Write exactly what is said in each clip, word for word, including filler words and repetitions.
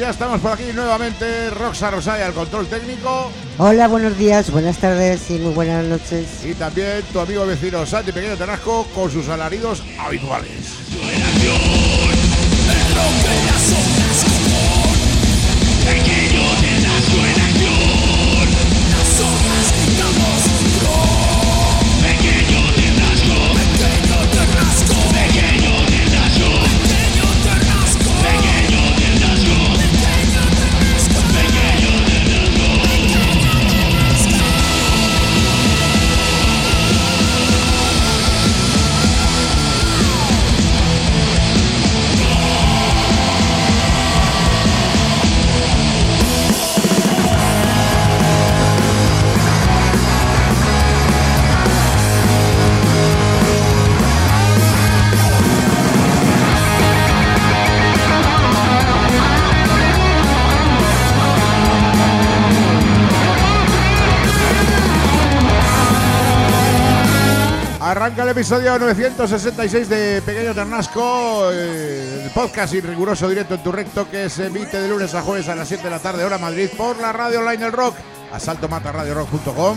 ya estamos por aquí nuevamente. Roxa Rosaya al control técnico. Hola, buenos días, buenas tardes y muy buenas noches. Y también tu amigo vecino Santi Pequeño Ternasco con sus alaridos habituales. Pequeño Ternasco en acción. Las hojas gritamos pro. Pequeño Ternasco. Pequeño Ternasco. Pequeño Ternasco. Pequeño Ternasco. Pequeño Ternasco. Pequeño Ternasco. Arranca el episodio novecientos sesenta y seis de Pequeño Ternasco, el podcast y riguroso directo en tu recto que se emite de lunes a jueves a las siete de la tarde, hora Madrid, por la radio online del rock, asalto mata radio rock punto com.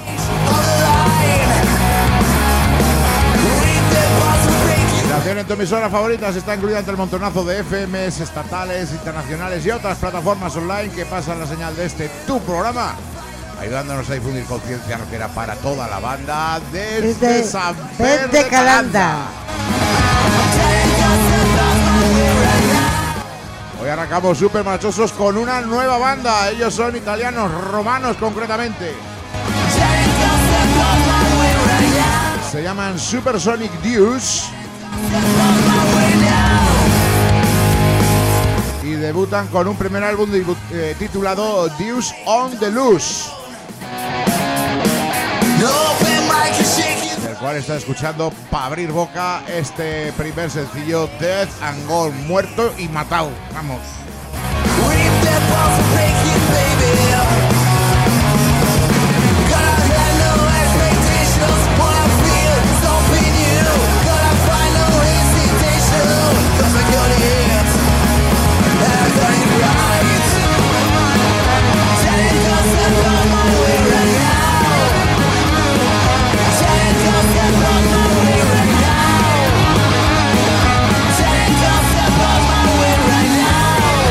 La opción en tu emisora favorita está incluida entre el montonazo de F Ms estatales, internacionales y otras plataformas online que pasan la señal de este tu programa, ayudándonos a difundir conciencia rockera para toda la banda desde, desde San Pedro de Calanda. Hoy arrancamos super marchosos con una nueva banda. Ellos son italianos, romanos concretamente. Se llaman Supersonic Deus y debutan con un primer álbum eh, titulado Deus on the Loose, del cual está escuchando para abrir boca este primer sencillo, Death and Gone, muerto y matado. Vamos. Right now.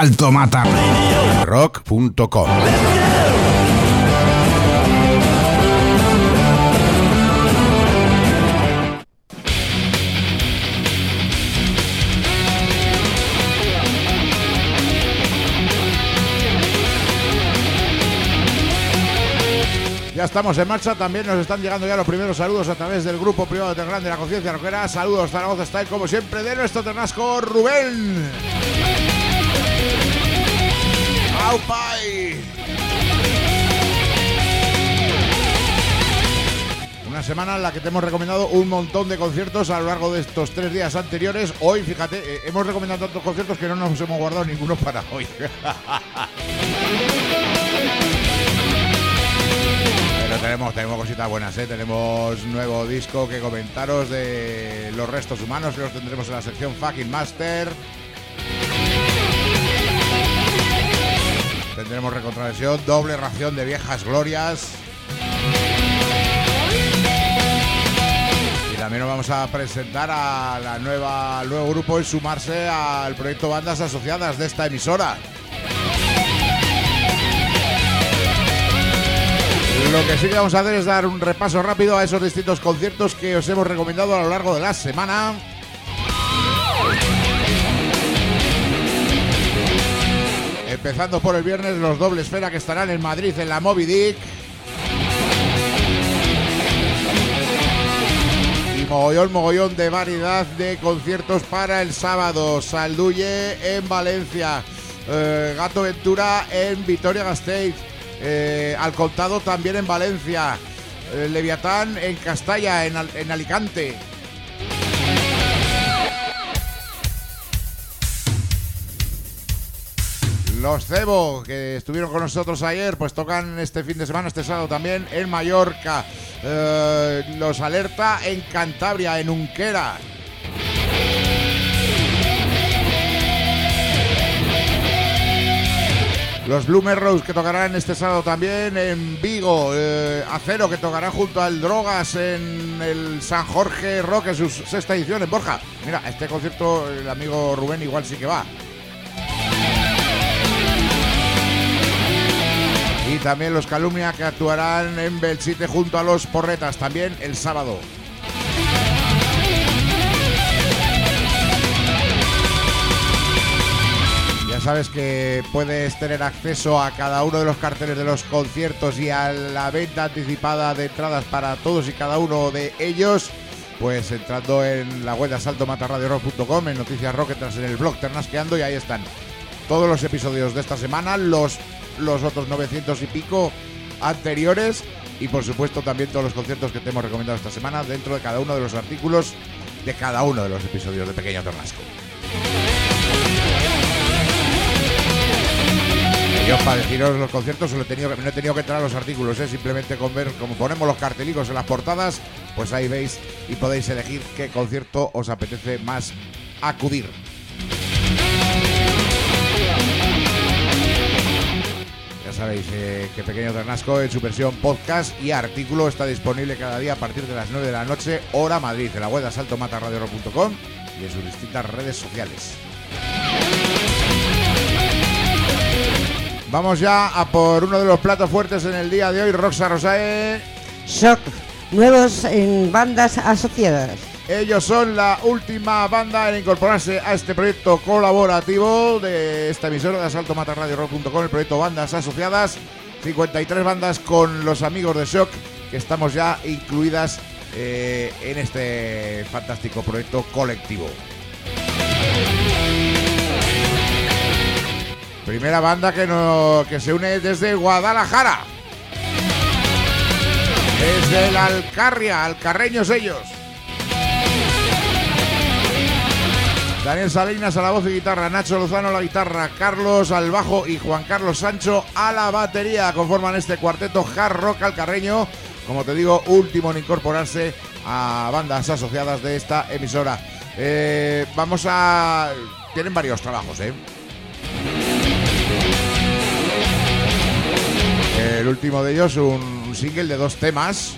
Salto Mata rock punto com. Ya estamos en marcha, también nos están llegando ya los primeros saludos a través del grupo privado de Telegram de la Conciencia Rockera. Saludos Zaragoza Style, como siempre, de nuestro ternasco Rubén. ¡Aupai! Una semana en la que te hemos recomendado un montón de conciertos a lo largo de estos tres días anteriores. Hoy, fíjate, eh, hemos recomendado tantos conciertos que no nos hemos guardado ninguno para hoy. Pero tenemos, tenemos cositas buenas, ¿eh? Tenemos nuevo disco que comentaros de Los Restos Humanos, que los tendremos en la sección Fucking Master. Tendremos recontraversión, doble ración de Viejas Glorias. Y también nos vamos a presentar a la nueva, al nuevo grupo y sumarse al proyecto Bandas Asociadas de esta emisora. Lo que sí que vamos a hacer es dar un repaso rápido a esos distintos conciertos que os hemos recomendado a lo largo de la semana. Empezando por el viernes, los Doble Esfera, que estarán en Madrid en la Moby Dick. Y mogollón, mogollón de variedad de conciertos para el sábado. Salduye en Valencia, eh, Gato Ventura en Vitoria-Gasteiz, eh, Al Contado también en Valencia, eh, Leviatán en Castalla, en, Al- en Alicante. Los Cebo, que estuvieron con nosotros ayer, pues tocan este fin de semana, este sábado también, en Mallorca. Eh, los Alerta en Cantabria, en Unquera. Los Bloomer Rose, que tocarán este sábado también en Vigo. Eh, Acero, que tocará junto al Drogas en el San Jorge Rock, en su sexta edición en Borja. Mira, este concierto el amigo Rubén igual sí que va. Y también los Calumnia, que actuarán en Belchite junto a los Porretas, también el sábado. Ya sabes que puedes tener acceso a cada uno de los carteles de los conciertos y a la venta anticipada de entradas para todos y cada uno de ellos, pues entrando en la web de asalto mata radio rock punto com, en Noticias Rock, entras en el blog Ternasqueando y ahí están todos los episodios de esta semana, los, los otros novecientos y pico anteriores y por supuesto también todos los conciertos que te hemos recomendado esta semana dentro de cada uno de los artículos de cada uno de los episodios de Pequeño Ternasco. Yo para deciros los conciertos solo he tenido que, no he tenido que entrar a los artículos, ¿eh? Simplemente con ver como ponemos los cartelicos en las portadas, pues ahí veis y podéis elegir qué concierto os apetece más acudir. Ya sabéis eh, que Pequeño Ternasco en su versión podcast y artículo está disponible cada día a partir de las nueve de la noche, hora Madrid, en la web de asalto mata radio rock punto com y en sus distintas redes sociales. Vamos ya a por uno de los platos fuertes en el día de hoy, Roxa Rosae. Shock, nuevos en bandas asociadas. Ellos son la última banda en incorporarse a este proyecto colaborativo de esta emisora de asalto mata radio rock punto com, el proyecto Bandas Asociadas. cincuenta y tres bandas con los amigos de Shock, que estamos ya incluidas eh, en este fantástico proyecto colectivo. Primera banda que, no, que se une desde Guadalajara. Desde la Alcarria, alcarreños ellos. Daniel Salinas a la voz y guitarra, Nacho Lozano a la guitarra, Carlos al bajo y Juan Carlos Sancho a la batería. Conforman este cuarteto hard rock alcarreño, como te digo, último en incorporarse a bandas asociadas de esta emisora. Eh, vamos a... Tienen varios trabajos, ¿eh? El último de ellos, un single de dos temas,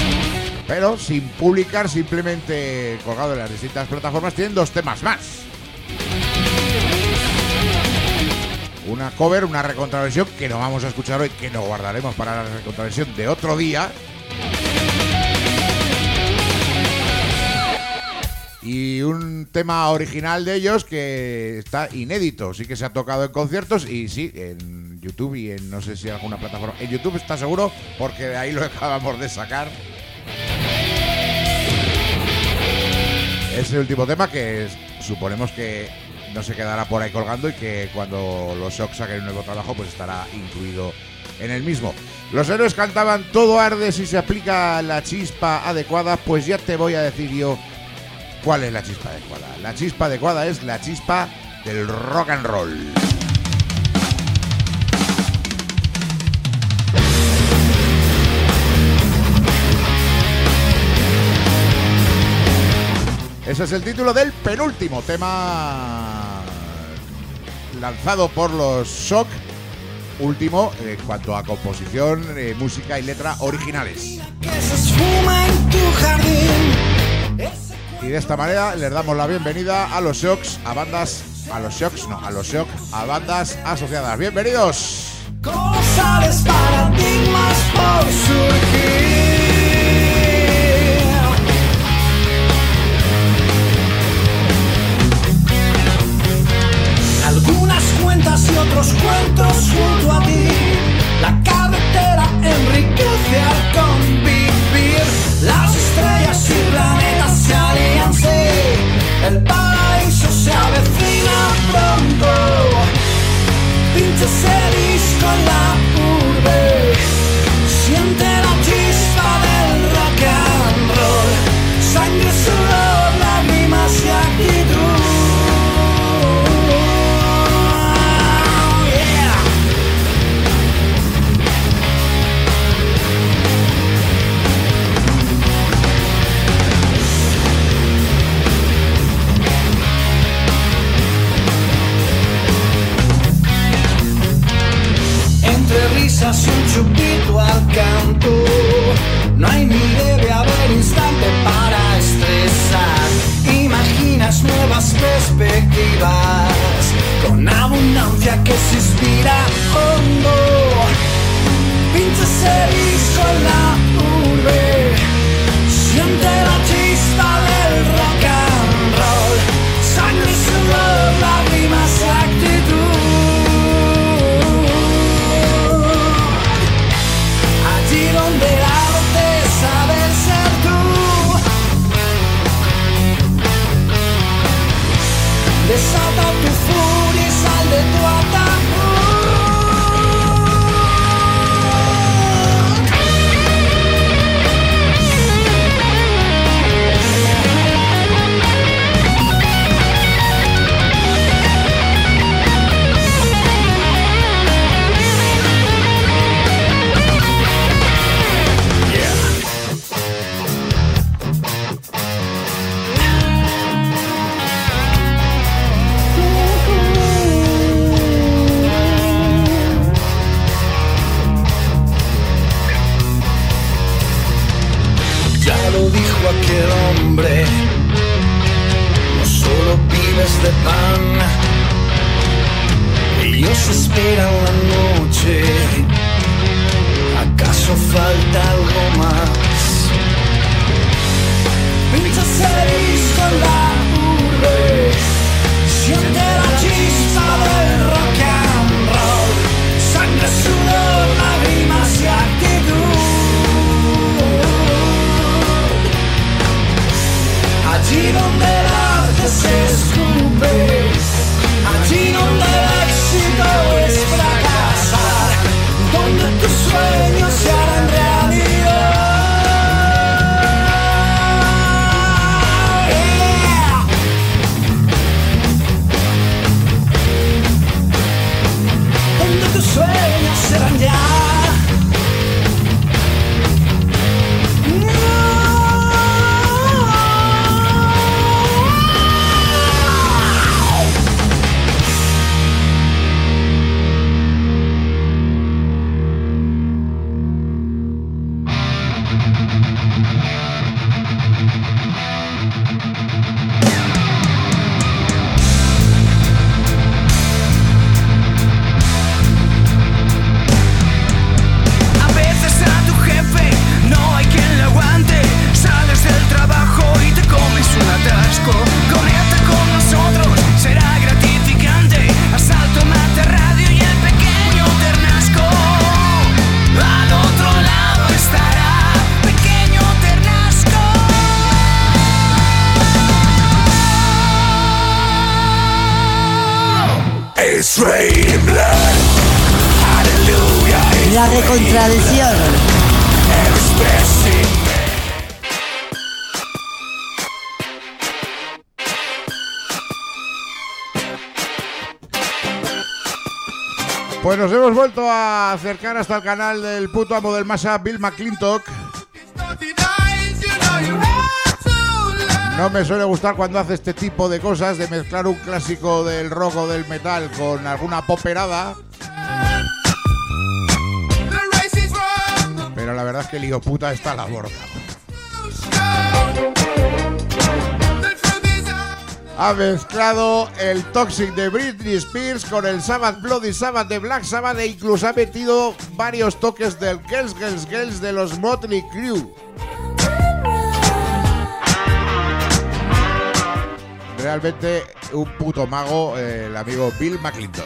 pero sin publicar, simplemente colgado en las distintas plataformas. Tienen dos temas más. una cover, una recontraversión que no vamos a escuchar hoy, que nos guardaremos para la recontraversión de otro día. Y un tema original de ellos que está inédito, sí que se ha tocado en conciertos y sí, en YouTube y en no sé si alguna plataforma. En YouTube está seguro porque de ahí lo acabamos de sacar. Es el último tema que es, suponemos que no se quedará por ahí colgando y que cuando los Shocks saquen un nuevo trabajo pues estará incluido en el mismo. Los Héroes cantaban todo arde si se aplica la chispa adecuada, pues ya te voy a decir yo cuál es la chispa adecuada. La chispa adecuada es la chispa del rock and roll. Ese es el título del penúltimo tema lanzado por los Shock, último en cuanto a composición, eh, música y letra originales. Y de esta manera les damos la bienvenida a los Shocks, a bandas, a los Shocks, no, a los Shock, a bandas asociadas. ¡Bienvenidos! Colosales paradigmas por surgir. Algunas cuentas y otros cuentos junto a ti. La carretera enriquece al convivir. Las estrellas y planetas se alianzan. El paraíso se avecina pronto. Pincha ese disco en la urbe. Siente la chispa del rock and roll. Sangre, sudor, lágrimas y actitud. Risas y un chupito al canto. No hay ni debe haber instante para estresar. Imaginas nuevas perspectivas con abundancia que se inspira hondo. Pincha ese disco en la urbe. Siente la chispa del rock and roll. Sangre, sudor, lágrimas y actitud. Donde el arte es saber ser tú. Desata tu furia y sal de tu ataúd. Aquel hombre, no solo vives de pan, ellos esperan la noche, ¿acaso falta algo más? Pincha ese disco en la urbe, siente la chispa del rock and roll, sangre, sudor, lágrimas y actitud. Allí donde el arte se escupe, allí donde el éxito es fracasar, donde tus sueños se harán realidad. La recontradicción. Pues nos hemos vuelto a acercar hasta el canal del puto amo del masa, Bill McClintock. No me suele gustar cuando hace este tipo de cosas, de mezclar un clásico del rock o del metal con alguna poperada. Pero la verdad es que el hijo puta está a la borda. Ha mezclado el Toxic de Britney Spears con el Sabbath Bloody Sabbath de Black Sabbath e incluso ha metido varios toques del Girls, Girls, Girls de los Motley Crue. Realmente un puto mago, eh, el amigo Bill McClintock.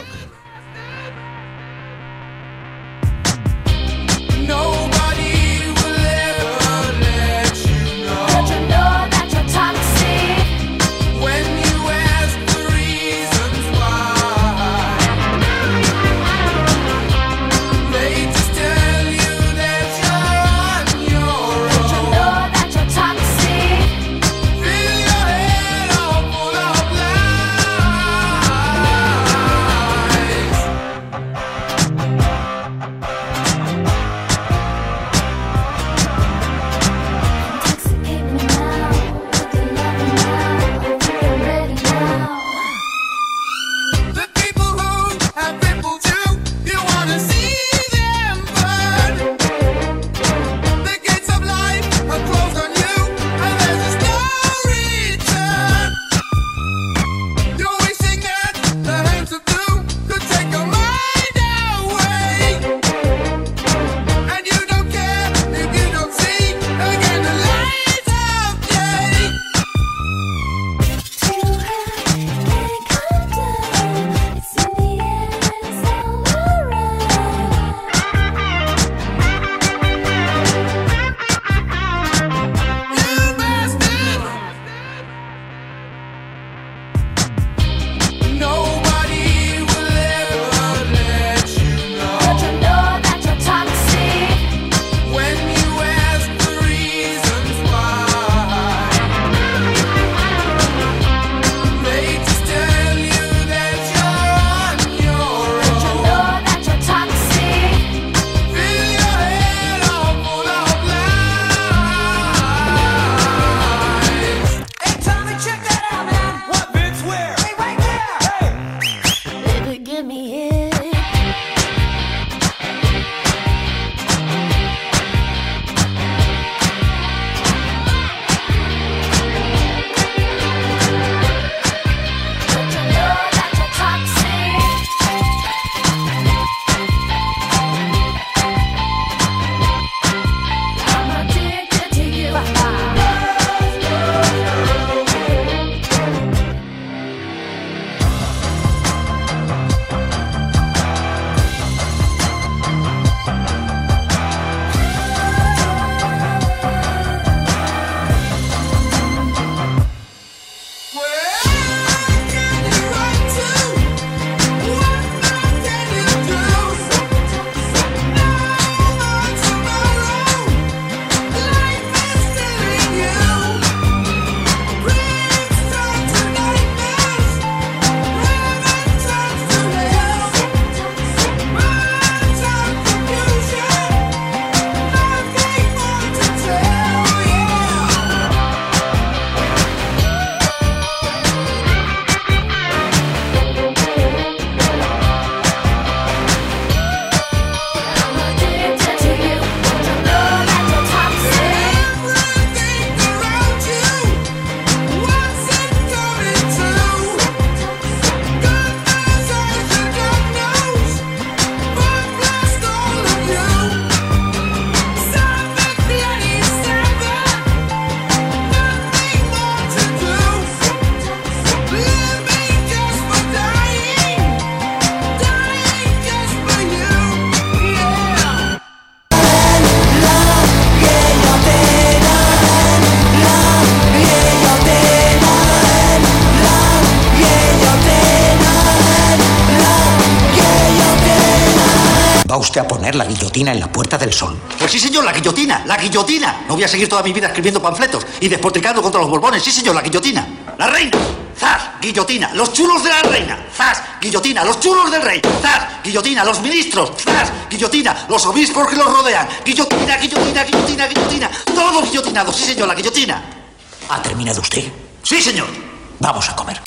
a poner la guillotina en la Puerta del Sol. Pues sí, señor, la guillotina, la guillotina. No voy a seguir toda mi vida escribiendo panfletos y despotricando contra los Borbones. Sí, señor, la guillotina. La reina. ¡Zas! Guillotina. Los chulos de la reina. ¡Zas! Guillotina. Los chulos del rey. ¡Zas! Guillotina. Los ministros. ¡Zas! Guillotina. Los obispos que los rodean. Guillotina, guillotina, guillotina, guillotina. Todos guillotinados. Sí, señor, la guillotina. ¿Ha terminado usted? Sí, señor. Vamos a comer.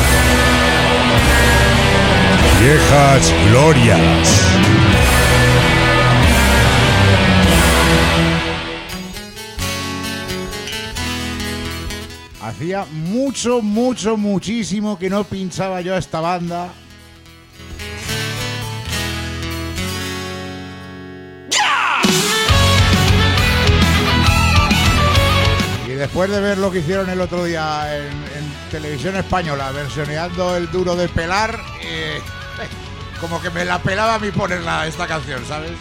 Viejas glorias. Hacía mucho, mucho, muchísimo que no pinchaba yo a esta banda. Y después de ver lo que hicieron el otro día en, en televisión española, versioneando el duro de pelar, eh, como que me la pelaba a mí ponerla esta canción, ¿sabes?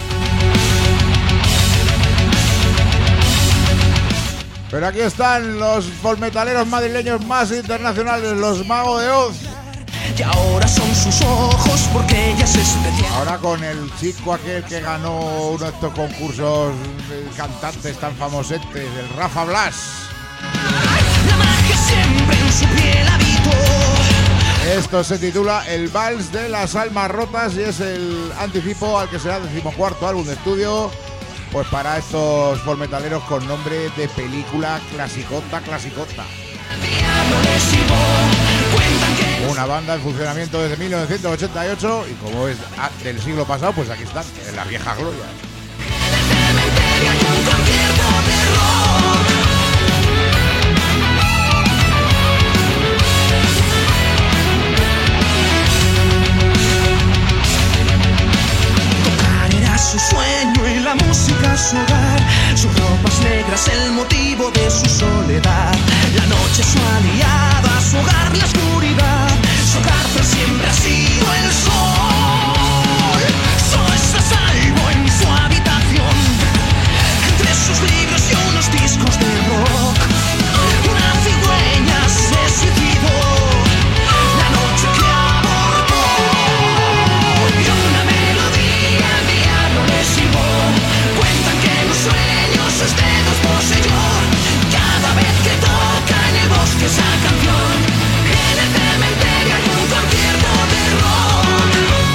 Pero aquí están los folmetaleros madrileños más internacionales, los Mago de Oz. Y ahora son sus ojos porque ella es especial. Ahora con el chico aquel que ganó uno de estos concursos de cantantes tan famosetes, el Rafa Blas. La magia siempre en su piel habitó. Esto se titula El Vals de las Almas Rotas y es el anticipo al que será el decimocuarto álbum de estudio. Pues para estos folmetaleros con nombre de película clasicota, clasicota. Una banda en funcionamiento desde mil novecientos ochenta y ocho y como es del siglo pasado, pues aquí están, en la vieja gloria. Su sueño y la música su hogar, sus ropas negras el motivo de su soledad, la noche su aliada, su hogar la oscuridad, su cárcel siempre ha sido el sol, solo está salvo en su habitación, entre sus libros y unos discos de rock, una cigüeña se suicidó, la noche que abortó, y una melodía cuentan que en los sueños sus dedos poseyó. Cada vez que toca en el bosque esa canción, en el cementerio hay un concierto de rock.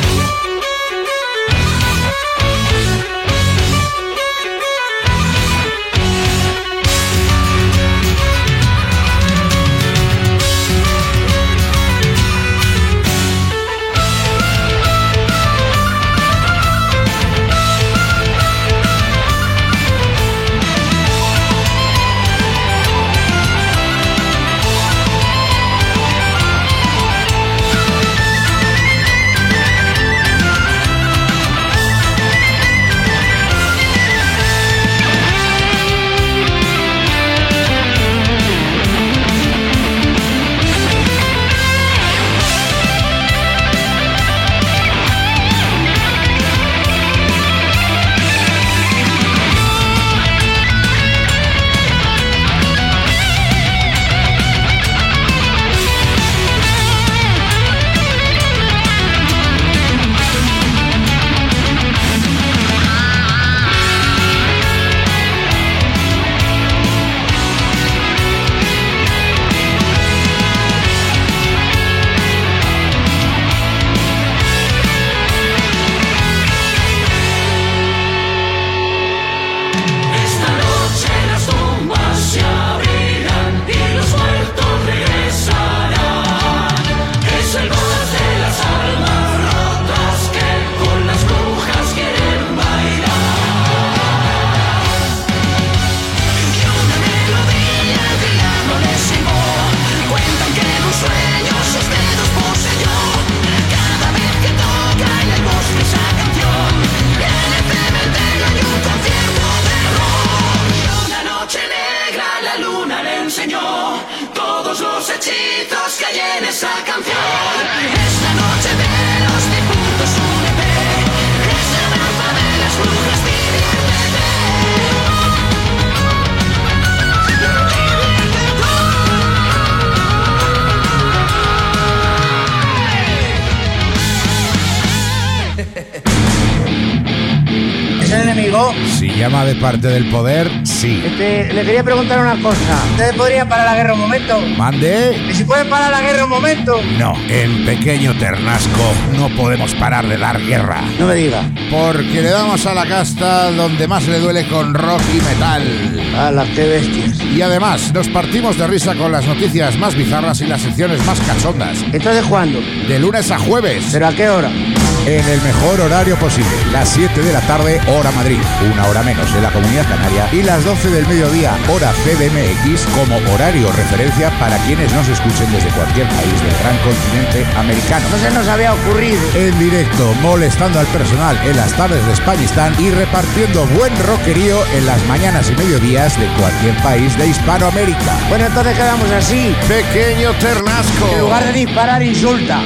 ¿Es el enemigo? Si llama de parte del poder, sí. Este, le quería preguntar una cosa. ¿Ustedes podrían parar la guerra un momento? ¿Mande? ¿Y si pueden parar la guerra un momento? No, en Pequeño Ternasco no podemos parar de dar guerra. No me diga. Porque le damos a la casta donde más le duele con rock y metal. ¡Hala, qué bestias! Y además, nos partimos de risa con las noticias más bizarras y las secciones más cachondas. ¿Entonces cuándo? De lunes a jueves. ¿Pero a qué hora? En el mejor horario posible, las siete de la tarde, hora Madrid, una hora menos en la Comunidad Canaria, y las doce del mediodía, hora C D M X, como horario referencia para quienes nos escuchen desde cualquier país del gran continente americano. No se nos había ocurrido. En directo, molestando al personal en las tardes de Españistán y repartiendo buen rockerío en las mañanas y mediodías de cualquier país de Hispanoamérica. Bueno, entonces quedamos así. Pequeño Ternasco. En lugar de disparar, insulta.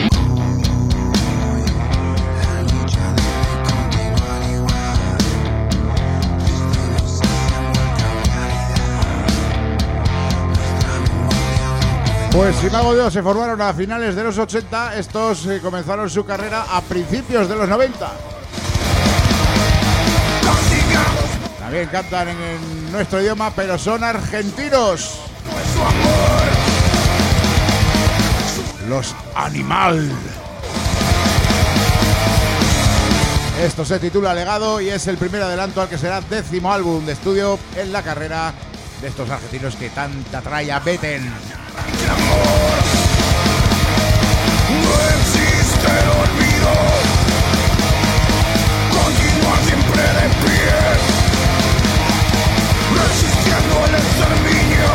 Pues si Mago Dios se formaron a finales de los ochenta, estos eh, comenzaron su carrera a principios de los noventa. También cantan en, en nuestro idioma, pero son argentinos. Los Animal. Esto se titula Legado y es el primer adelanto al que será décimo álbum de estudio en la carrera de estos argentinos que tanta tralla meten. El amor no existe el olvido, continúa siempre de pie, resistiendo el exterminio.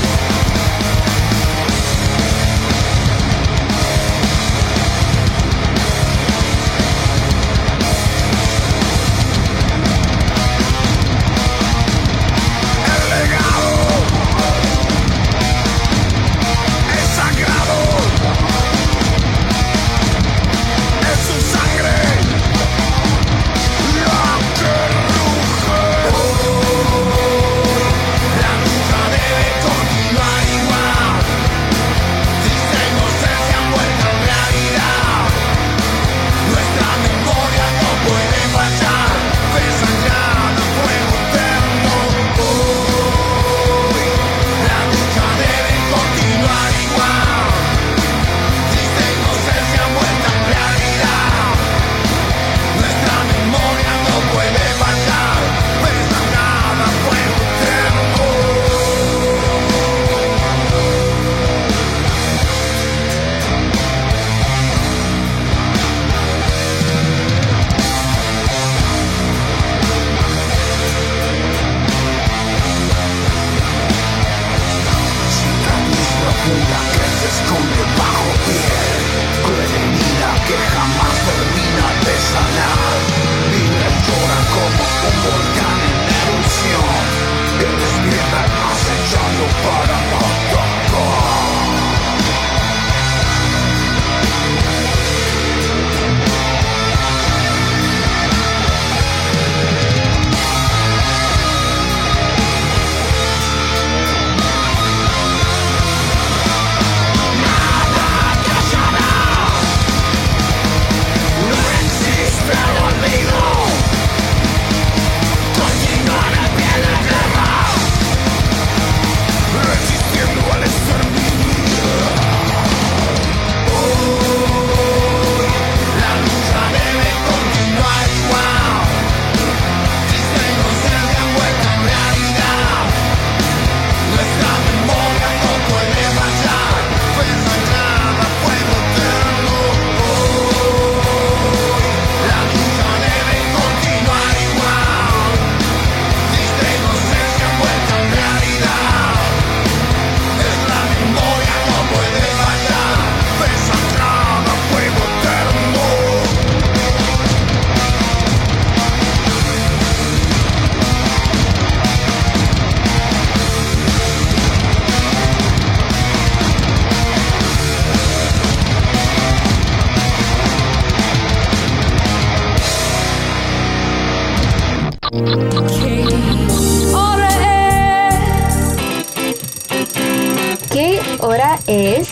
hora es?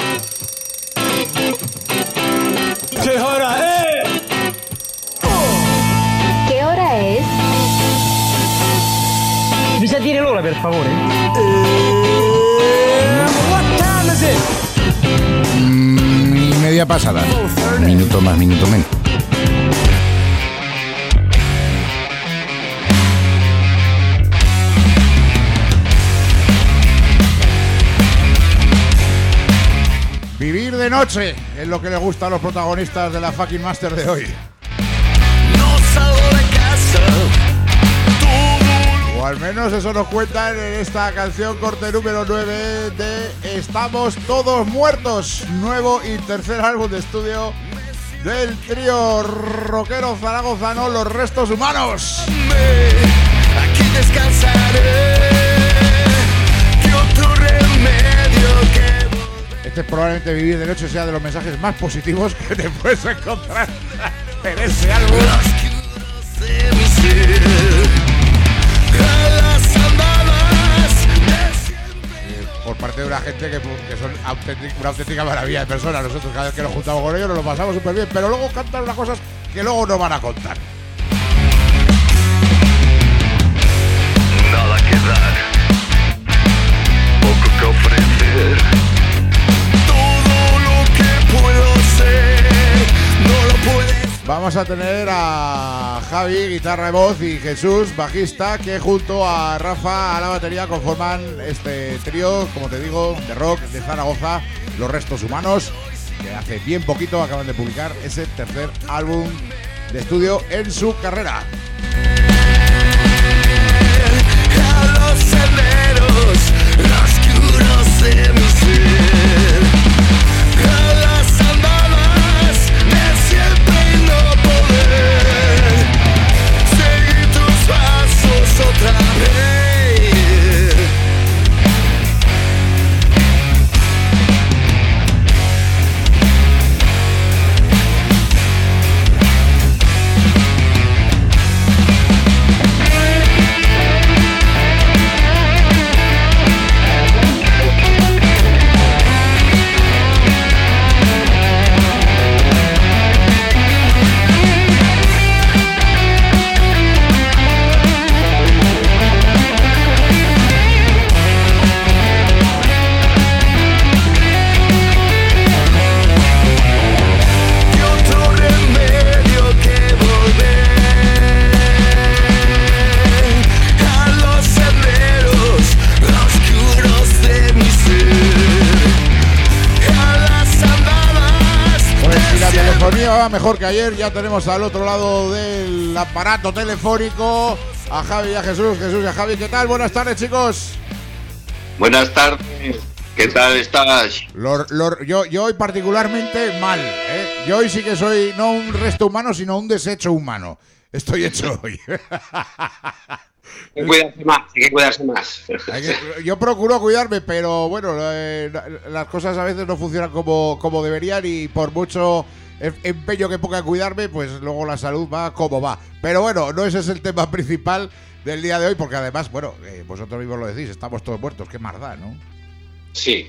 ¿Qué hora es? ¿Qué hora es? sole, per favore. Mm, y media pasada. Minuto más, minuto menos. Vivir de noche es lo que le gusta a los protagonistas de la fucking Master de hoy. No salgo de casa. O al menos eso nos cuentan en esta canción corte número nueve de Estamos Todos Muertos, nuevo y tercer álbum de estudio del trío rockero zaragozano Los Restos Humanos. Aquí descansaré. ¿Qué otro remedio que Este es probablemente Vivir de noche sea de los mensajes más positivos que te puedes encontrar en ese álbum. de mi ser? A las andadas de siempre. Por parte de una gente que, que son auténtic, una auténtica maravilla de personas. Nosotros cada vez que nos juntamos con ellos nos lo pasamos súper bien, pero luego cantan unas cosas que luego nos van a contar. Nada que dar, poco que ofrecer. Todo lo que puedo ser, no lo puedes. Vamos a tener a Javi, guitarra y voz, y Jesús, bajista, que junto a Rafa a la batería conforman este trío, como te digo, de rock de Zaragoza, Los Restos Humanos, que hace bien poquito acaban de publicar ese tercer álbum de estudio en su carrera. A los senderos oscuros de mi ser, a las andadas de siempre y no poder seguir tus pasos otra vez. Mejor que ayer, ya tenemos al otro lado del aparato telefónico a Javi y a Jesús. Jesús y a Javi, ¿qué tal? Buenas tardes, chicos. Buenas tardes, ¿qué tal estás? Lor, lor, yo, yo hoy particularmente mal, ¿eh? Yo hoy sí que soy no un resto humano, sino un desecho humano. Estoy hecho hoy. Hay que cuidarse más, hay que cuidarse más. Hay que, yo procuro cuidarme, pero bueno, eh, las cosas a veces no funcionan como, como deberían y por mucho empeño que ponga a cuidarme, pues luego la salud va como va. Pero bueno, no ese es el tema principal del día de hoy, porque además, bueno, eh, vosotros mismos lo decís, estamos todos muertos, qué más da, ¿no? Sí.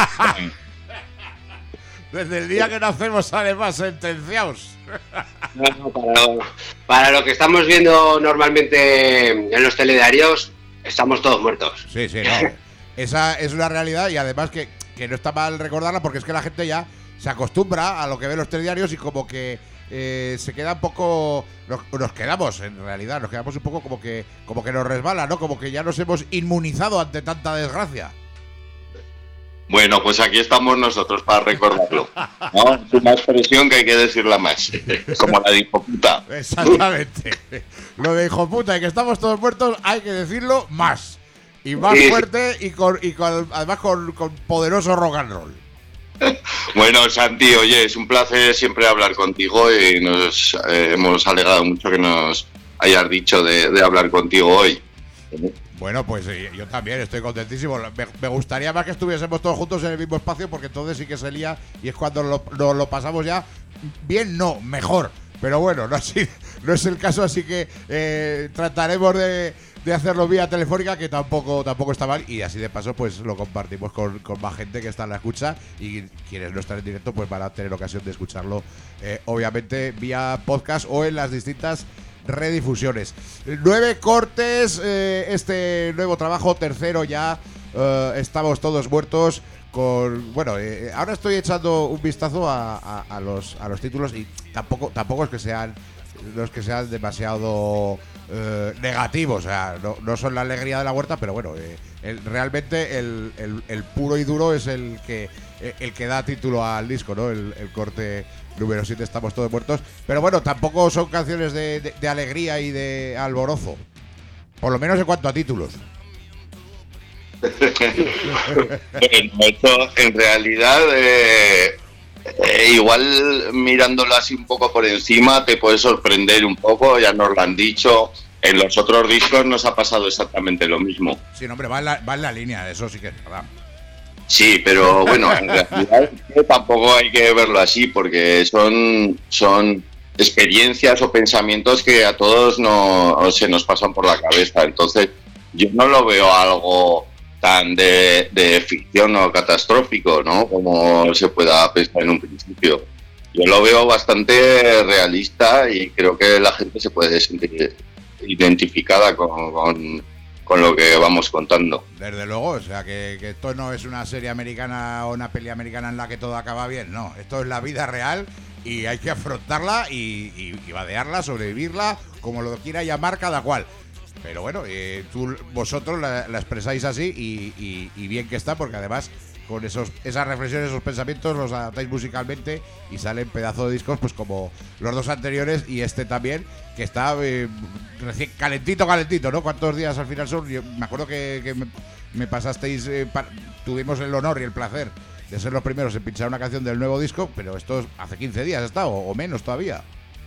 Desde el día que nacemos, además, sentenciados. No, no, para, para lo que estamos viendo normalmente en los telediarios, estamos todos muertos. Sí, sí, no. Esa es una realidad y además que, que no está mal recordarla, porque es que la gente ya se acostumbra a lo que ve los telediarios y como que eh, se queda un poco, nos, nos quedamos en realidad, nos quedamos un poco como que como que nos resbala, ¿no? Como que ya nos hemos inmunizado ante tanta desgracia. Bueno, pues aquí estamos nosotros para recordarlo, ¿no? Es una expresión que hay que decirla más, como la de hijo puta. Exactamente. Lo de hijo puta y que estamos todos muertos hay que decirlo más. Y más Sí. fuerte y con, y con además con, con poderoso rock and roll. Bueno, Santi, oye, es un placer siempre hablar contigo y nos eh, hemos alegrado mucho que nos hayas dicho de, de hablar contigo hoy. Bueno, pues eh, yo también estoy contentísimo. Me, me gustaría más que estuviésemos todos juntos en el mismo espacio, porque entonces sí que se lía y es cuando lo, lo, lo pasamos ya bien, no, mejor. Pero bueno, no, así, no es el caso, así que eh, trataremos de, de hacerlo vía telefónica, que tampoco tampoco está mal, y así de paso pues lo compartimos con, con más gente que está en la escucha, y quienes no están en directo pues van a tener ocasión de escucharlo, eh, obviamente vía podcast o en las distintas redifusiones. Nueve cortes, eh, este nuevo trabajo, tercero ya, eh, estamos todos muertos. Con, bueno, eh, ahora estoy echando un vistazo a, a, a los a los títulos y tampoco tampoco es que sean los que sean demasiado eh, negativos, o sea, no, no son la alegría de la huerta, pero bueno, eh, el, realmente el, el, el puro y duro es el que el que da título al disco, ¿no? El, el corte número siete, estamos todos muertos, pero bueno, tampoco son canciones de, de, de alegría y de alborozo, por lo menos en cuanto a títulos. Bueno, esto en realidad eh, eh, igual mirándolo así un poco por encima te puede sorprender un poco, ya nos lo han dicho, en los otros discos nos ha pasado exactamente lo mismo. Sí, no, hombre, va en la, va en la línea, eso sí que es verdad. Sí, pero bueno, en realidad tampoco hay que verlo así porque son, son experiencias o pensamientos que a todos no se nos pasan por la cabeza, entonces yo no lo veo algo tan de, de ficción o catastrófico, ¿no? Como se pueda pensar en un principio. Yo lo veo bastante realista y creo que la gente se puede sentir identificada con, con, con lo que vamos contando. Desde luego, o sea, que, que esto no es una serie americana o una peli americana en la que todo acaba bien, no. Esto es la vida real y hay que afrontarla y, y, y vadearla, sobrevivirla, como lo quiera llamar cada cual. Pero bueno, eh, tú, vosotros la, la expresáis así y, y, y bien que está, porque además con esos esas reflexiones, esos pensamientos los adaptáis musicalmente y salen pedazos de discos pues como los dos anteriores y este también, que está eh, recién calentito, calentito, ¿no? ¿Cuántos días al final son? Yo me acuerdo que, que me, me pasasteis, eh, pa, tuvimos el honor y el placer de ser los primeros en pinchar una canción del nuevo disco, pero esto hace quince días está, o, o menos todavía.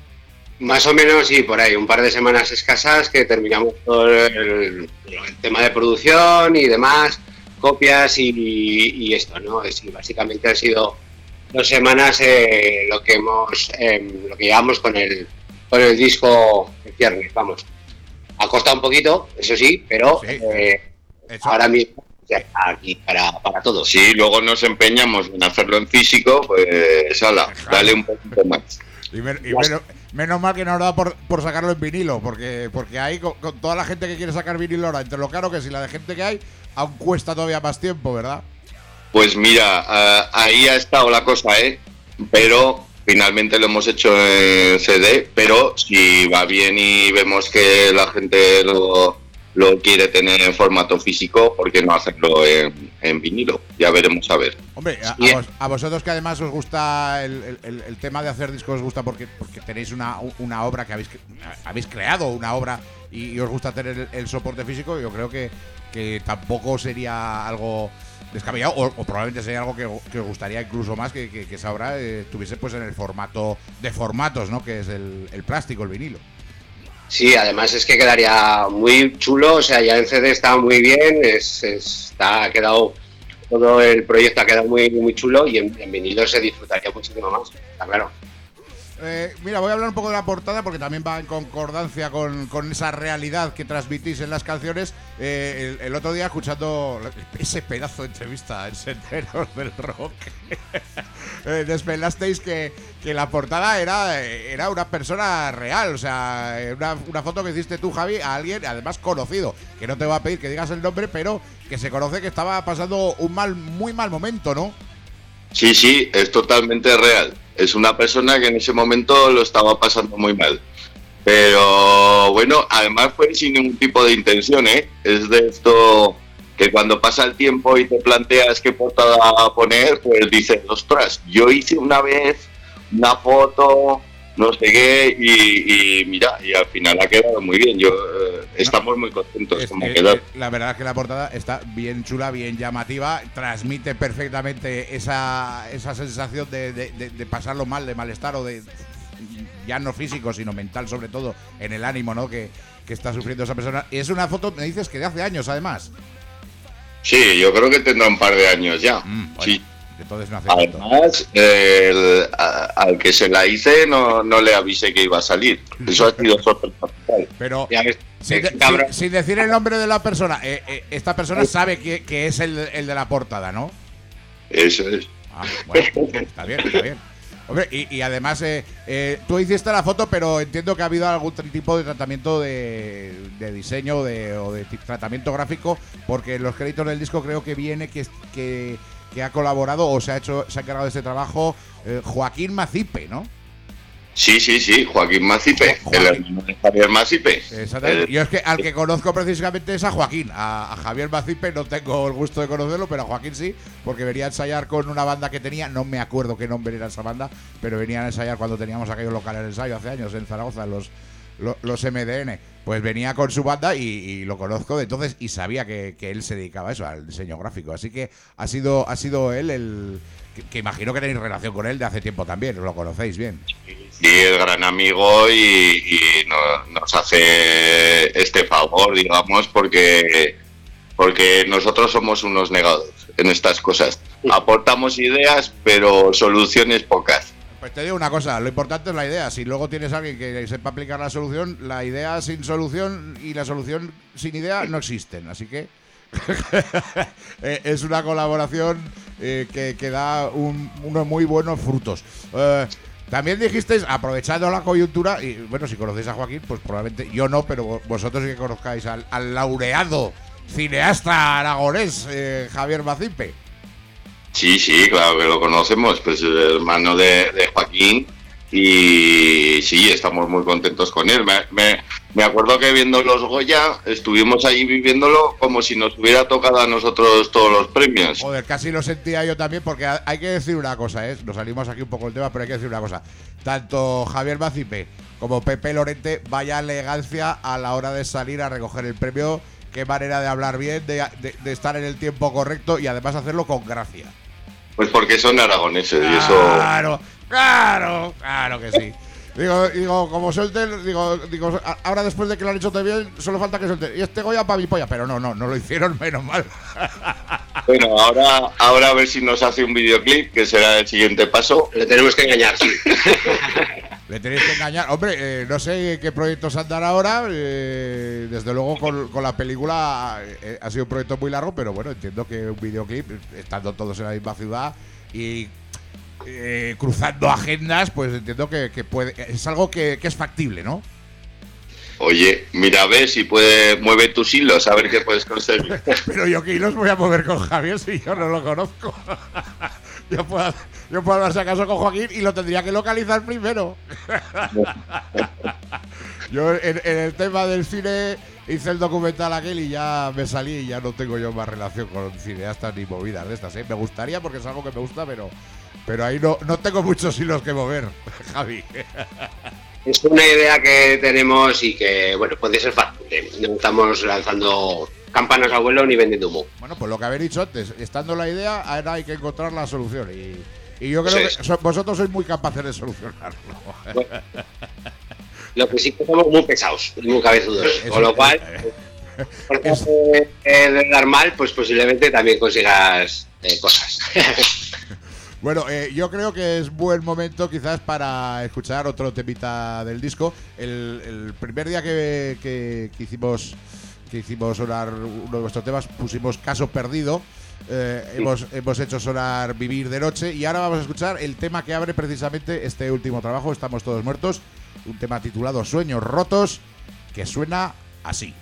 Más o menos, sí, por ahí, un par de semanas escasas que terminamos todo el, el tema de producción y demás, copias y, y esto, ¿no? Sí, básicamente han sido dos semanas eh, lo que hemos, eh, lo que llevamos con el, con el disco de cierre, vamos. Ha costado un poquito, eso sí, pero sí, eh, ahora mismo ya está aquí para, para todos. Sí, luego nos empeñamos en hacerlo en físico, pues ala, dale un poquito más. Y, men, y menos, menos mal que nos da por, por sacarlo en vinilo, porque porque ahí con, con toda la gente que quiere sacar vinilo ahora, entre lo caro que es y la de gente que hay, aún cuesta todavía más tiempo, ¿verdad? Pues mira, uh, ahí ha estado la cosa, ¿eh? Pero finalmente lo hemos hecho en C D, pero si va bien y vemos que la gente lo, lo quiere tener en formato físico, ¿por qué no hacerlo en, en vinilo? Ya veremos a ver. Hombre, a, a, vos, a vosotros que además os gusta el, el, el tema de hacer discos, os gusta porque, porque tenéis una, una obra que habéis, habéis creado, una obra y, y os gusta tener el, el soporte físico, yo creo que, que tampoco sería algo descabellado o, o probablemente sería algo que, que os gustaría incluso más que, que, que esa obra eh, estuviese pues en el formato de formatos, ¿no? Que es el, el plástico, el vinilo. Sí, además es que quedaría muy chulo, o sea, ya en C D está muy bien, es, es, está, ha quedado, todo el proyecto ha quedado muy, muy chulo y en, en vinilo se disfrutaría muchísimo más, está claro. Eh, mira, voy a hablar un poco de la portada porque también va en concordancia con, con esa realidad que transmitís en las canciones. Eh, el, el otro día, escuchando ese pedazo de entrevista en Senderos del Rock, eh, desvelasteis que, que la portada era, era una persona real, o sea, una, una foto que hiciste tú, Javi, a alguien, además conocido, que no te va a pedir que digas el nombre, pero que se conoce que estaba pasando un mal, muy mal momento, ¿no? Sí, sí, es totalmente real. Es una persona que en ese momento lo estaba pasando muy mal. Pero bueno, además fue sin ningún tipo de intención, ¿eh? Es de esto que cuando pasa el tiempo y te planteas qué portada poner, pues dices, ostras, yo hice una vez una foto, no sé qué, y, y mira, y al final ha quedado muy bien. Yo eh, estamos muy contentos es, como es, quedó. La verdad es que la portada está bien chula, bien llamativa, transmite perfectamente esa, esa sensación de, de, de, de pasarlo mal, de malestar o de ya no físico, sino mental, sobre todo en el ánimo, ¿no? Que, que está sufriendo esa persona. Y es una foto, me dices, que de hace años, además. Sí, yo creo que tendrá un par de años ya. Mm, bueno. Sí. Entonces no hace Además, el, a, al que se la hice no, no le avisé que iba a salir. Eso ha sido sorpresa. Pero sin, de, sin, sin decir el nombre de la persona, eh, eh, esta persona sabe que, que es el, el de la portada, ¿no? Eso es. Ah, bueno, está bien, está bien. Hombre, y, y además, eh, eh, tú hiciste la foto, pero entiendo que ha habido algún tipo de tratamiento de, de diseño de, o de tratamiento gráfico, porque en los créditos del disco creo que viene que, que, que ha colaborado o se ha hecho se ha encargado de este trabajo eh, Joaquín Macipe, ¿no? Sí, sí, sí, Joaquín Macipe, Joaquín. El hermano de Javier Macipe. Exactamente. El... Yo es que al que conozco precisamente es a Joaquín. A, a Javier Macipe no tengo el gusto de conocerlo, pero a Joaquín sí, porque venía a ensayar con una banda que tenía, no me acuerdo qué nombre era esa banda, pero venían a ensayar cuando teníamos aquellos locales de ensayo hace años en Zaragoza, los, los, los M D N. Pues venía con su banda y, y lo conozco de entonces y sabía que, que él se dedicaba a eso, al diseño gráfico. Así que ha sido, ha sido él el... Que, que imagino que tenéis relación con él de hace tiempo también, lo conocéis bien. Sí, es gran amigo y, y no, nos hace este favor, digamos, porque, porque nosotros somos unos negados en estas cosas. Aportamos ideas, pero soluciones pocas. Pues te digo una cosa, lo importante es la idea. Si luego tienes a alguien que sepa aplicar la solución, la idea sin solución y la solución sin idea no existen. Así que es una colaboración eh, que, que da un, unos muy buenos frutos. Eh, también dijisteis, aprovechando la coyuntura, y bueno, si conocéis a Joaquín, pues probablemente yo no, pero vosotros sí que conozcáis al, al laureado cineasta aragonés eh, Javier Macipe. Sí, sí, claro que lo conocemos, pues el hermano de, de Joaquín. Y sí, estamos muy contentos con él. Me, me, me acuerdo que viendo los Goya, estuvimos ahí viviéndolo como si nos hubiera tocado a nosotros todos los premios. Joder, casi lo sentía yo también, porque hay que decir una cosa, ¿eh? Nos salimos aquí un poco del tema, pero hay que decir una cosa. Tanto Javier Macipe como Pepe Lorente, vaya elegancia a la hora de salir a recoger el premio. Qué manera de hablar bien, de, de, de estar en el tiempo correcto y además hacerlo con gracia. Pues porque son aragoneses claro, y eso... Claro, claro, claro que sí. Digo, digo, como suelten, digo, digo, ahora después de que lo han hecho todo bien, solo falta que suelten. Y este Goya para mi polla, pero no, no, no lo hicieron, menos mal. Bueno, ahora, ahora a ver si nos hace un videoclip, que será el siguiente paso. Le tenemos que engañar, sí. Le tenéis que engañar. Hombre, eh, no sé qué proyectos andan ahora. Eh, desde luego con, con la película eh, ha sido un proyecto muy largo, pero bueno, entiendo que un videoclip, estando todos en la misma ciudad y eh, cruzando agendas, pues entiendo que, que puede, es algo que, que es factible, ¿no? Oye, mira a ver si puede, mueve tus hilos, a ver qué puedes conseguir. Pero yo qué hilos voy a mover con Javier si yo no lo conozco. Yo puedo, yo puedo hablar si acaso con Joaquín y lo tendría que localizar primero. Yo en, en el tema del cine hice el documental aquel y ya me salí y ya no tengo yo más relación con cineastas ni movidas de estas, ¿eh? Me gustaría porque es algo que me gusta, pero, pero ahí no, no tengo muchos hilos que mover, Javi. Es una idea que tenemos y que, bueno, puede ser factible. No estamos lanzando campanas al vuelo ni vendiendo humo. Bueno, pues lo que habéis dicho antes, estando la idea, ahora hay que encontrar la solución. Y, y yo creo sí. que so, vosotros sois muy capaces de solucionarlo. Bueno, lo que sí que somos muy pesados, muy cabezudos. Eso, con lo cual, eh, por caso de, de dar mal, pues posiblemente también consigas eh, cosas. Bueno, eh, yo creo que es buen momento quizás para escuchar otro temita del disco. El, el primer día que, que, que hicimos que hicimos sonar uno de vuestros temas, pusimos Caso Perdido. Eh, sí. hemos, hemos hecho sonar Vivir de Noche y ahora vamos a escuchar el tema que abre precisamente este último trabajo, Estamos Todos Muertos, un tema titulado Sueños Rotos, que suena así.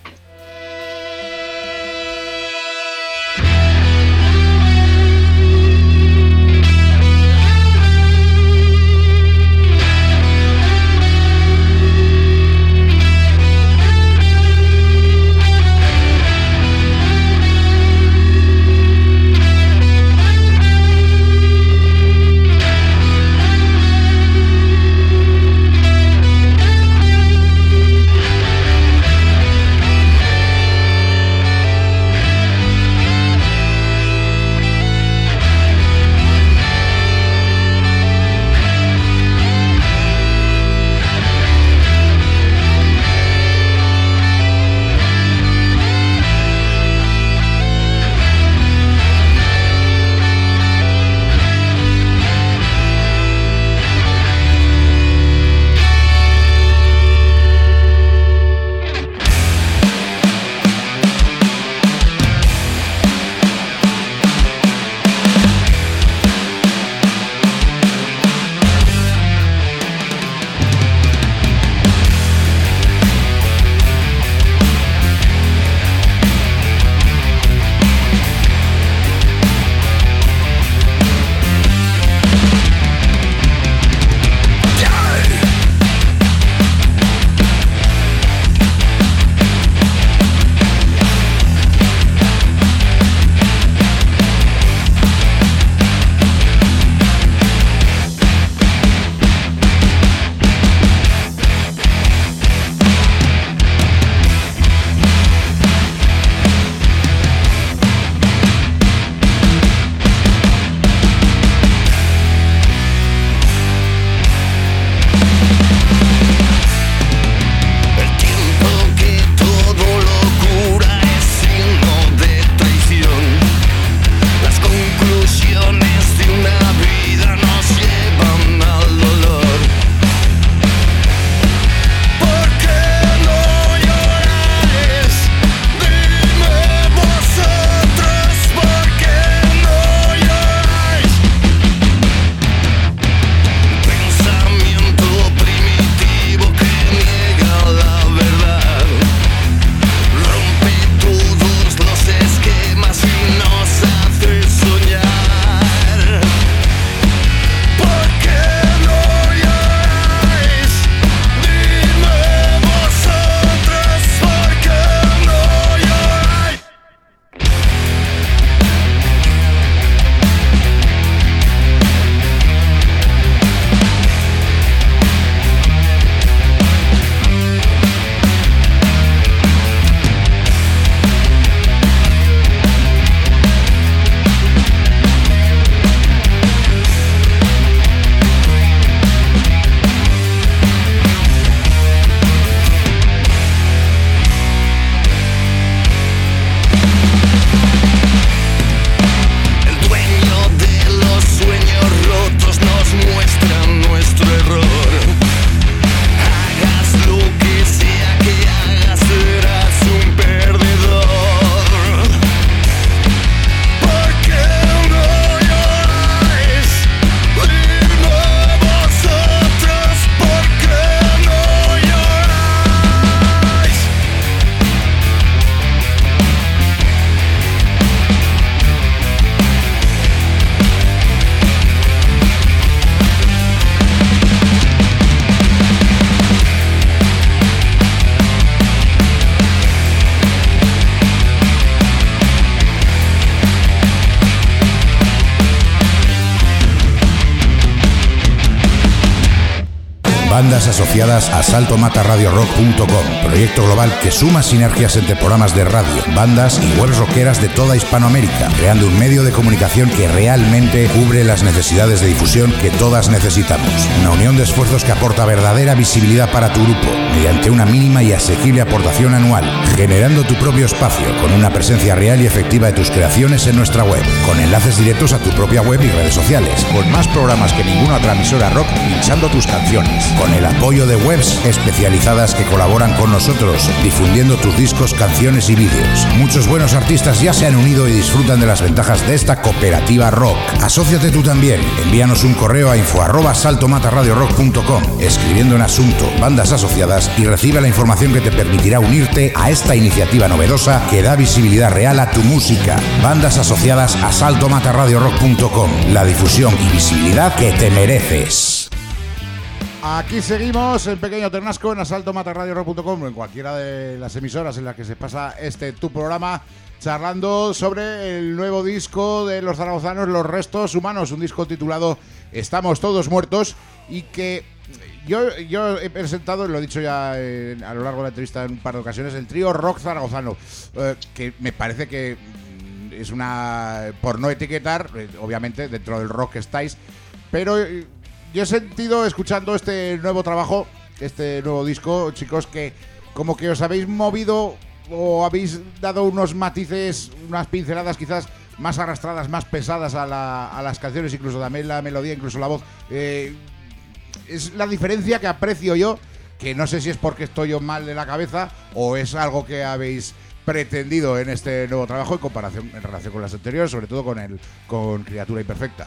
Bandas asociadas a salto mata radio rock punto com, proyecto global que suma sinergias entre programas de radio, bandas y webs rockeras de toda Hispanoamérica, creando un medio de comunicación que realmente cubre las necesidades de difusión que todas necesitamos. Una unión de esfuerzos que aporta verdadera visibilidad para tu grupo, mediante una mínima y asequible aportación anual, generando tu propio espacio con una presencia real y efectiva de tus creaciones en nuestra web, con enlaces directos a tu propia web y redes sociales, con más programas que ninguna otra emisora rock pinchando tus canciones, con el apoyo de webs especializadas que colaboran con nosotros, difundiendo tus discos, canciones y vídeos. Muchos buenos artistas ya se han unido y disfrutan de las ventajas de esta cooperativa rock. Asóciate tú también. Envíanos un correo a info arroba salto mata radio rock punto com, escribiendo en asunto bandas asociadas, y recibe la información que te permitirá unirte a esta iniciativa novedosa que da visibilidad real a tu música. Bandas asociadas a salto mata radio rock punto com, la difusión y visibilidad que te mereces. Aquí seguimos en Pequeño Ternasco, en asalto mata radio rock punto com, en cualquiera de las emisoras en las que se pasa este tu programa, charlando sobre el nuevo disco de los zaragozanos, Los Restos Humanos, un disco titulado Estamos Todos Muertos, y que yo, yo he presentado, lo he dicho ya eh, a lo largo de la entrevista en un par de ocasiones, el trío rock zaragozano, eh, que me parece que es una, por no etiquetar, eh, obviamente dentro del rock que estáis, pero eh, yo he sentido, escuchando este nuevo trabajo, este nuevo disco, chicos, que como que os habéis movido o habéis dado unos matices, unas pinceladas quizás más arrastradas, más pesadas a, la, a las canciones, incluso también la melodía, incluso la voz. Eh, es la diferencia que aprecio yo, que no sé si es porque estoy yo mal de la cabeza o es algo que habéis pretendido en este nuevo trabajo en comparación, en relación con las anteriores, sobre todo con el con Criatura Imperfecta.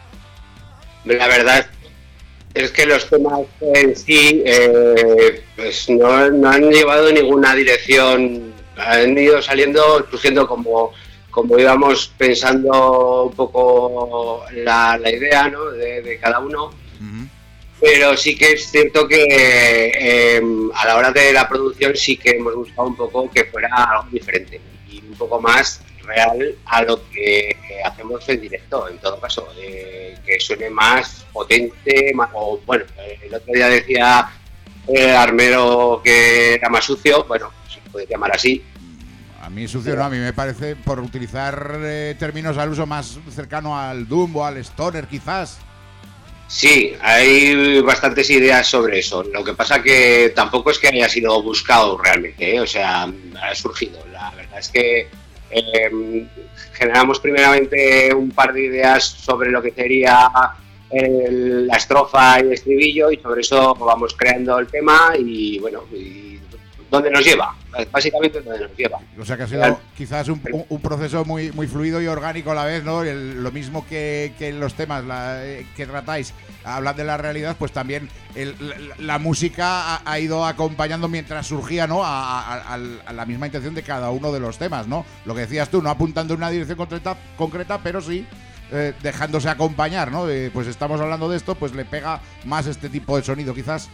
La verdad es que los temas en sí eh, pues no, no han llevado ninguna dirección, han ido saliendo, surgiendo como, como íbamos pensando un poco la, la idea, ¿no? de, de cada uno. Uh-huh. Pero sí que es cierto que eh, a la hora de la producción sí que hemos buscado un poco que fuera algo diferente y un poco más real a lo que hacemos en directo, en todo caso, eh, que suene más potente, más, o bueno, el otro día decía el armero que era más sucio, bueno, se puede llamar así. A mí sucio no, a mí me parece, por utilizar eh, términos al uso más cercano al doom o al stoner quizás. Sí, hay bastantes ideas sobre eso. Lo que pasa que tampoco es que haya sido buscado realmente, ¿eh? O sea, ha surgido. La verdad es que eh, generamos primeramente un par de ideas sobre lo que sería el, la estrofa y el estribillo, y sobre eso vamos creando el tema y bueno, y dónde nos lleva, básicamente dónde nos lleva. O sea que ha sido quizás un, un, un proceso muy muy fluido y orgánico a la vez, ¿no? El, lo mismo que, que en los temas la, que tratáis, hablan de la realidad, pues también el, la, la música ha, ha ido acompañando mientras surgía, ¿no? A, a, a, a la misma intención de cada uno de los temas, ¿no? Lo que decías tú, no apuntando en una dirección concreta, concreta pero sí eh, dejándose acompañar, ¿no? Eh, pues estamos hablando de esto, pues le pega más este tipo de sonido, quizás.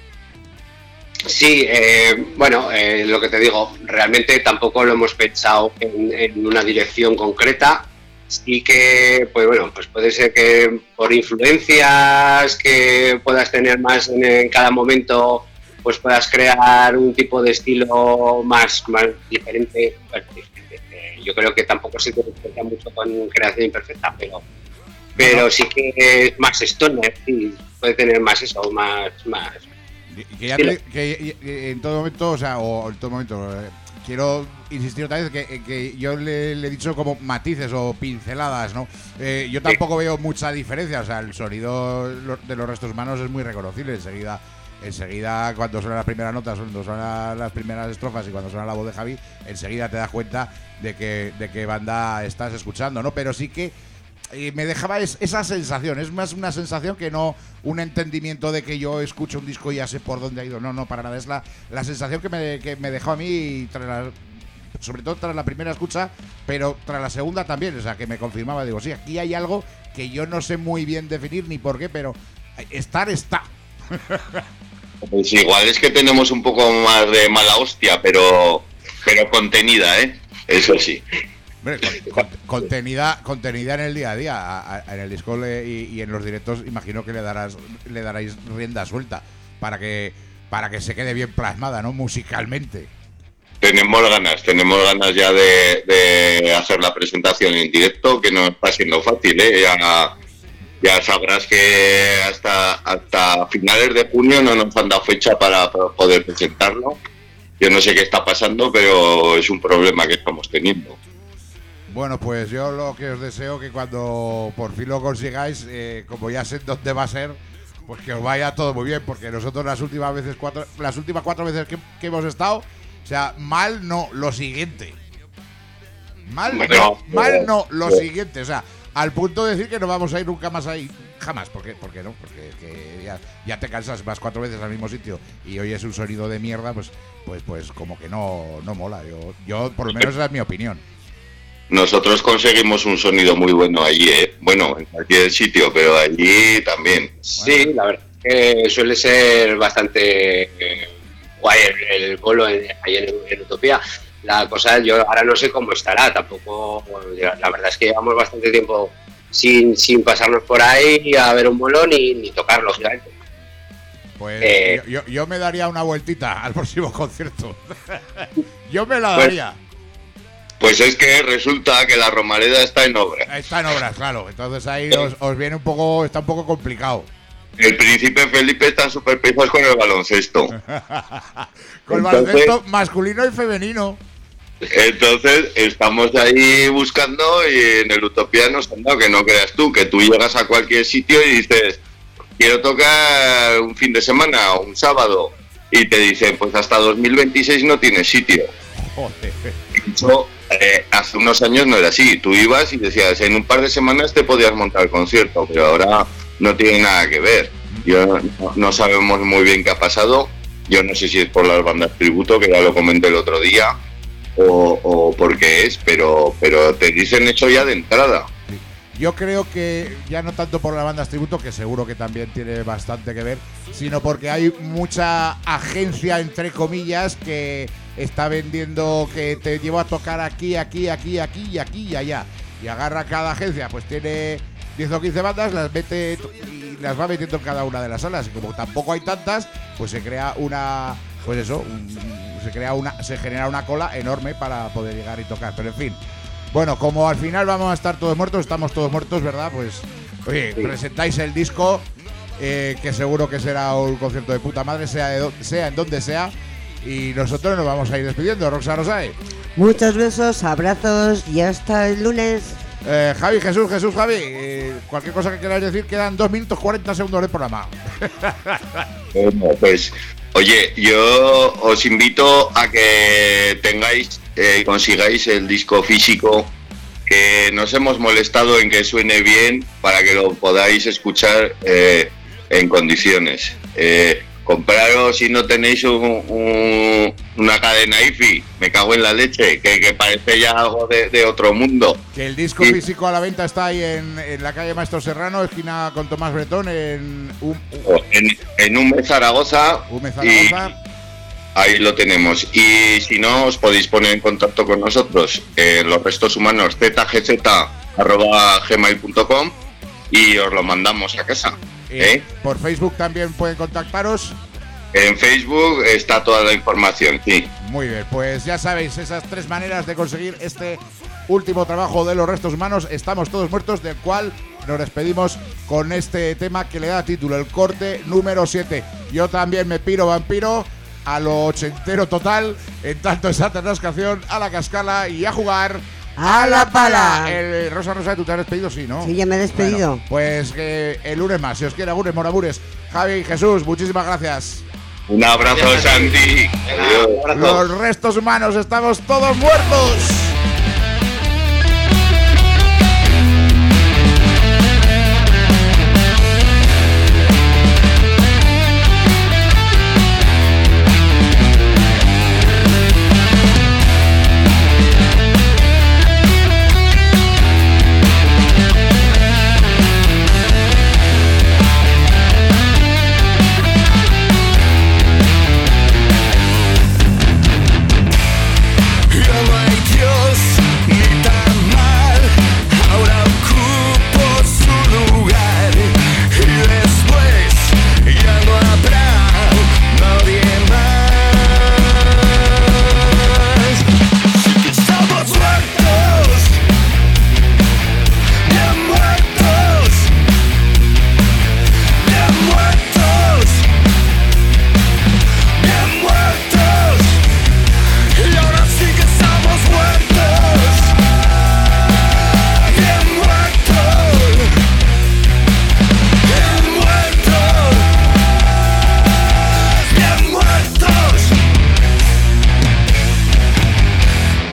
Sí, eh, bueno, eh, lo que te digo, realmente tampoco lo hemos pensado en, en una dirección concreta. Sí que, pues bueno, pues puede ser que por influencias que puedas tener más en, en cada momento, pues puedas crear un tipo de estilo más, más diferente. Bueno, eh, yo creo que tampoco se diferencia mucho con Creación Imperfecta, pero, pero sí que es más stoner, sí, puede tener más eso, más, más. Que, ya te, que, que en todo momento, o sea, o en todo momento, eh, quiero insistir otra vez que, que yo le, le he dicho como matices o pinceladas, ¿no? Eh, yo tampoco veo mucha diferencia, o sea, el sonido de Los Restos Humanos es muy reconocible. Enseguida, enseguida cuando suenan las primeras notas, cuando suenan las primeras estrofas y cuando suena la voz de Javi, enseguida te das cuenta de que, de qué banda estás escuchando, ¿no? Pero sí que y me dejaba es, esa sensación, es más una sensación que no un entendimiento de que yo escucho un disco y ya sé por dónde ha ido, no, no, para nada, es la, la sensación que me, que me dejó a mí, tras la, sobre todo tras la primera escucha, pero tras la segunda también, o sea, que me confirmaba, digo, sí, aquí hay algo que yo no sé muy bien definir ni por qué, pero estar está. Pues igual es que tenemos un poco más de mala hostia, pero, pero contenida, ¿eh? Eso sí. Hombre, con, con, contenida, contenida en el día a día, a, a, en el disco le, y, y en los directos imagino que le darás le daréis rienda suelta, para que para que se quede bien plasmada, ¿no? Musicalmente. Tenemos ganas, tenemos ganas ya de, de hacer la presentación en directo, que no está siendo fácil, ¿eh? Ya, ya sabrás que hasta, hasta finales de junio no nos han dado fecha para, para poder presentarlo. Yo no sé qué está pasando, pero es un problema que estamos teniendo. Bueno, pues yo lo que os deseo que cuando por fin lo consigáis, eh, como ya sé dónde va a ser, pues que os vaya todo muy bien, porque nosotros las últimas veces cuatro, las últimas cuatro veces que, que hemos estado, o sea, mal no, lo siguiente. Mal Bueno, no, pero, mal no, lo pero. siguiente, o sea, al punto de decir que no vamos a ir nunca más ahí, jamás, ¿por qué? ¿Por qué no? Porque que ya, ya te cansas, vas cuatro veces al mismo sitio y oyes un sonido de mierda, pues pues pues como que no, no mola. Yo, yo por lo menos esa es mi opinión. Nosotros conseguimos un sonido muy bueno allí, ¿eh? Bueno, en cualquier sitio, pero allí también. Sí, la verdad es que suele ser bastante eh, guay el, el bolo en, ahí en, en Utopía. La cosa, yo ahora no sé cómo estará, tampoco, la verdad es que llevamos bastante tiempo sin, sin pasarnos por ahí a ver un bolo ni, ni tocar, lógicamente. Pues Eh, yo, yo, yo me daría una vueltita al próximo concierto. Yo me la Pues- daría. Pues es que resulta que la Romareda está en obra. Está en obras, claro. Entonces ahí os, os viene un poco, está un poco complicado. El príncipe Felipe está súper pijos con el baloncesto. Con el Entonces- baloncesto masculino y femenino. Entonces estamos ahí buscando y en el Utopía nos han dado, que no creas tú, que tú llegas a cualquier sitio y dices, quiero tocar un fin de semana o un sábado, y te dicen, pues hasta dos mil veintiséis no tienes sitio. Joder. Eso, eh, hace unos años no era así, tú ibas y decías, en un par de semanas te podías montar el concierto, pero ahora no tiene nada que ver. Yo no, no sabemos muy bien qué ha pasado, yo no sé si es por las bandas tributo, que ya lo comenté el otro día, o, o por qué es, pero, pero te dicen eso ya de entrada. Yo creo que ya no tanto por las bandas tributo, que seguro que también tiene bastante que ver, sino porque hay mucha agencia, entre comillas, que está vendiendo que te llevo a tocar aquí, aquí, aquí, aquí y aquí y allá. Y agarra cada agencia, pues tiene diez o quince bandas, las mete y las va metiendo en cada una de las salas. Y como tampoco hay tantas, pues se crea una, pues eso, un- se crea una, se genera una cola enorme para poder llegar y tocar. Pero en fin. Bueno, como al final vamos a estar todos muertos, estamos todos muertos, ¿verdad? Pues, oye, Sí. presentáis el disco, eh, que seguro que será un concierto de puta madre, sea, de do- sea en donde sea, y nosotros nos vamos a ir despidiendo. Roxa Rosae. Muchos besos, abrazos y hasta el lunes. Eh, Javi, Jesús, Jesús, Javi, eh, cualquier cosa que queráis decir, quedan dos minutos cuarenta segundos del programa. Bueno, pues, oye, yo os invito a que tengáis y eh, consigáis el disco físico, que nos hemos molestado en que suene bien para que lo podáis escuchar eh, en condiciones. Eh, compraros si no tenéis un, un, una cadena hi-fi, me cago en la leche, que, que parece ya algo de, de otro mundo. Que el disco Sí. físico a la venta está ahí en, en la calle Maestro Serrano, esquina con Tomás Bretón, en un, En, en un mes Zaragoza, un y Zaragoza. ahí lo tenemos. Y si no, os podéis poner en contacto con nosotros en los restos humanos z g z arroba gmail punto com y os lo mandamos a casa. Eh, ¿eh? Por Facebook también pueden contactaros. En Facebook está toda la información, sí. Muy bien, pues ya sabéis esas tres maneras de conseguir este último trabajo de los restos humanos. Estamos todos muertos, del cual nos despedimos con este tema que le da título, el corte número siete. Yo también me piro vampiro a lo ochentero total, en tanto esa canción a la cascala y a jugar ¡A la pala! El, Rosa Rosa, tú te has despedido, sí, ¿no? Sí, ya me he despedido. Bueno, pues que el lunes más, si os quiere, agures, morabures. Javi y Jesús, muchísimas gracias. Un abrazo, Gracias, Santi. Adiós. Un abrazo. Los restos humanos, estamos todos muertos. You're my